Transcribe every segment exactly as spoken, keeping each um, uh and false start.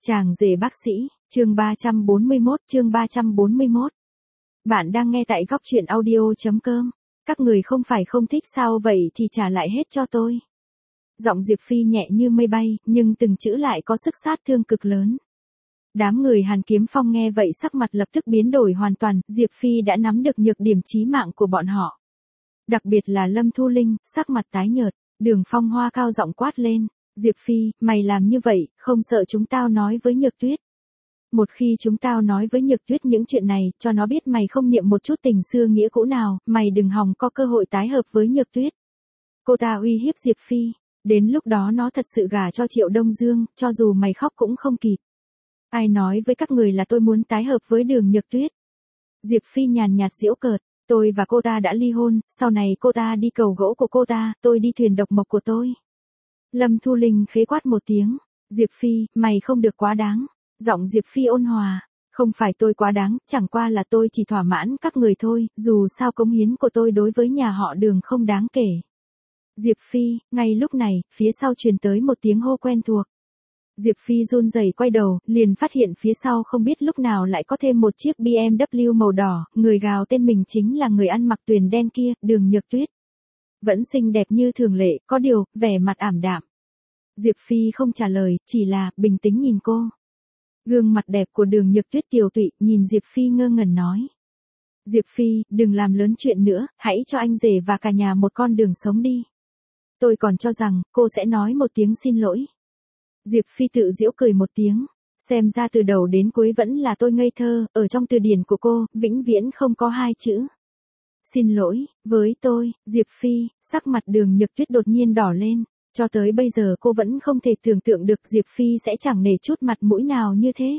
Chàng rể bác sĩ, chương ba trăm bốn mươi mốt, chương ba trăm bốn mươi mốt. Bạn đang nghe tại góc truyện audio.com. Các người không phải không thích sao vậy thì trả lại hết cho tôi. Giọng Diệp Phi nhẹ như mây bay, nhưng từng chữ lại có sức sát thương cực lớn. Đám người Hàn Kiếm Phong nghe vậy sắc mặt lập tức biến đổi hoàn toàn, Diệp Phi đã nắm được nhược điểm chí mạng của bọn họ. Đặc biệt là Lâm Thu Linh, sắc mặt tái nhợt, Đường Phong Hoa cao giọng quát lên. Diệp Phi, mày làm như vậy, không sợ chúng tao nói với Nhược Tuyết. Một khi chúng tao nói với Nhược Tuyết những chuyện này, cho nó biết mày không niệm một chút tình xưa nghĩa cũ nào, mày đừng hòng có cơ hội tái hợp với Nhược Tuyết. Cô ta uy hiếp Diệp Phi, đến lúc đó nó thật sự gả cho Triệu Đông Dương, cho dù mày khóc cũng không kịp. Ai nói với các người là tôi muốn tái hợp với Đường Nhược Tuyết? Diệp Phi nhàn nhạt giễu cợt, tôi và cô ta đã ly hôn, sau này cô ta đi cầu gỗ của cô ta, tôi đi thuyền độc mộc của tôi. Lâm Thu Linh khế quát một tiếng, Diệp Phi, mày không được quá đáng. Giọng Diệp Phi ôn hòa, không phải tôi quá đáng, chẳng qua là tôi chỉ thỏa mãn các người thôi, dù sao cống hiến của tôi đối với nhà họ Đường không đáng kể. Diệp Phi, ngay lúc này, phía sau truyền tới một tiếng hô quen thuộc. Diệp Phi run rẩy quay đầu, liền phát hiện phía sau không biết lúc nào lại có thêm một chiếc B M W màu đỏ, người gào tên mình chính là người ăn mặc tuyền đen kia, Đường Nhược Tuyết. Vẫn xinh đẹp như thường lệ, có điều, vẻ mặt ảm đạm. Diệp Phi không trả lời, chỉ là, bình tĩnh nhìn cô. Gương mặt đẹp của Đường Nhược Tuyết tiều tụy, nhìn Diệp Phi ngơ ngẩn nói. Diệp Phi, đừng làm lớn chuyện nữa, hãy cho anh rể và cả nhà một con đường sống đi. Tôi còn cho rằng, cô sẽ nói một tiếng xin lỗi. Diệp Phi tự giễu cười một tiếng. Xem ra từ đầu đến cuối vẫn là tôi ngây thơ, ở trong từ điển của cô, vĩnh viễn không có hai chữ. Xin lỗi, với tôi, Diệp Phi, sắc mặt Đường Nhược Tuyết đột nhiên đỏ lên. Cho tới bây giờ cô vẫn không thể tưởng tượng được Diệp Phi sẽ chẳng nể chút mặt mũi nào như thế.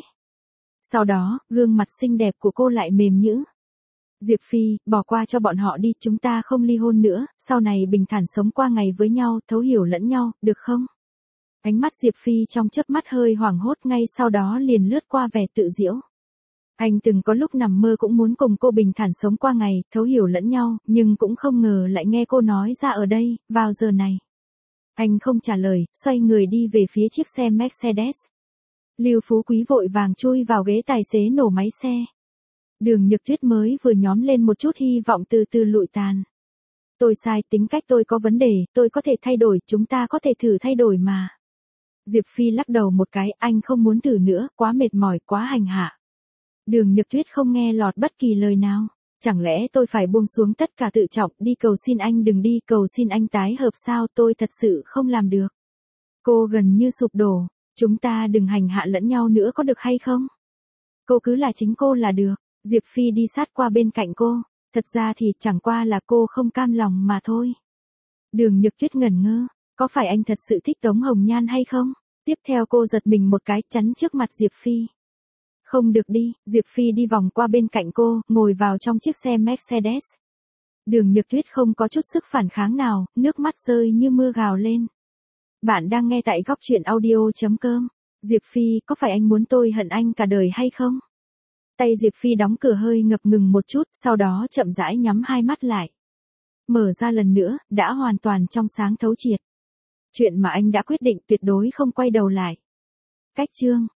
Sau đó, gương mặt xinh đẹp của cô lại mềm nhũn. Diệp Phi, bỏ qua cho bọn họ đi, chúng ta không ly hôn nữa, sau này bình thản sống qua ngày với nhau, thấu hiểu lẫn nhau, được không? Ánh mắt Diệp Phi trong chớp mắt hơi hoảng hốt, ngay sau đó liền lướt qua vẻ tự giễu. Anh từng có lúc nằm mơ cũng muốn cùng cô bình thản sống qua ngày, thấu hiểu lẫn nhau, nhưng cũng không ngờ lại nghe cô nói ra ở đây, vào giờ này. Anh không trả lời, xoay người đi về phía chiếc xe Mercedes. Lưu Phú Quý vội vàng chui vào ghế tài xế nổ máy xe. Đường Nhược Tuyết mới vừa nhóm lên một chút hy vọng từ từ lụi tàn. Tôi sai, tính cách tôi có vấn đề, tôi có thể thay đổi, chúng ta có thể thử thay đổi mà. Diệp Phi lắc đầu một cái, anh không muốn thử nữa, quá mệt mỏi, quá hành hạ. Đường Nhược Tuyết không nghe lọt bất kỳ lời nào. Chẳng lẽ tôi phải buông xuống tất cả tự trọng, đi cầu xin anh đừng đi, cầu xin anh tái hợp sao, tôi thật sự không làm được. Cô gần như sụp đổ, chúng ta đừng hành hạ lẫn nhau nữa có được hay không? Cô cứ là chính cô là được. Diệp Phi đi sát qua bên cạnh cô, thật ra thì chẳng qua là cô không cam lòng mà thôi. Đường Nhược Tuyết ngẩn ngơ, có phải anh thật sự thích Tống Hồng Nhan hay không? Tiếp theo cô giật mình một cái, chắn trước mặt Diệp Phi. Không được đi, Diệp Phi đi vòng qua bên cạnh cô, ngồi vào trong chiếc xe Mercedes. Đường Nhược Tuyết không có chút sức phản kháng nào, nước mắt rơi như mưa gào lên. Bạn đang nghe tại góc truyện audio.com. Diệp Phi, có phải anh muốn tôi hận anh cả đời hay không? Tay Diệp Phi đóng cửa hơi ngập ngừng một chút, sau đó chậm rãi nhắm hai mắt lại. Mở ra lần nữa, đã hoàn toàn trong sáng thấu triệt. Chuyện mà anh đã quyết định tuyệt đối không quay đầu lại. Cách chương.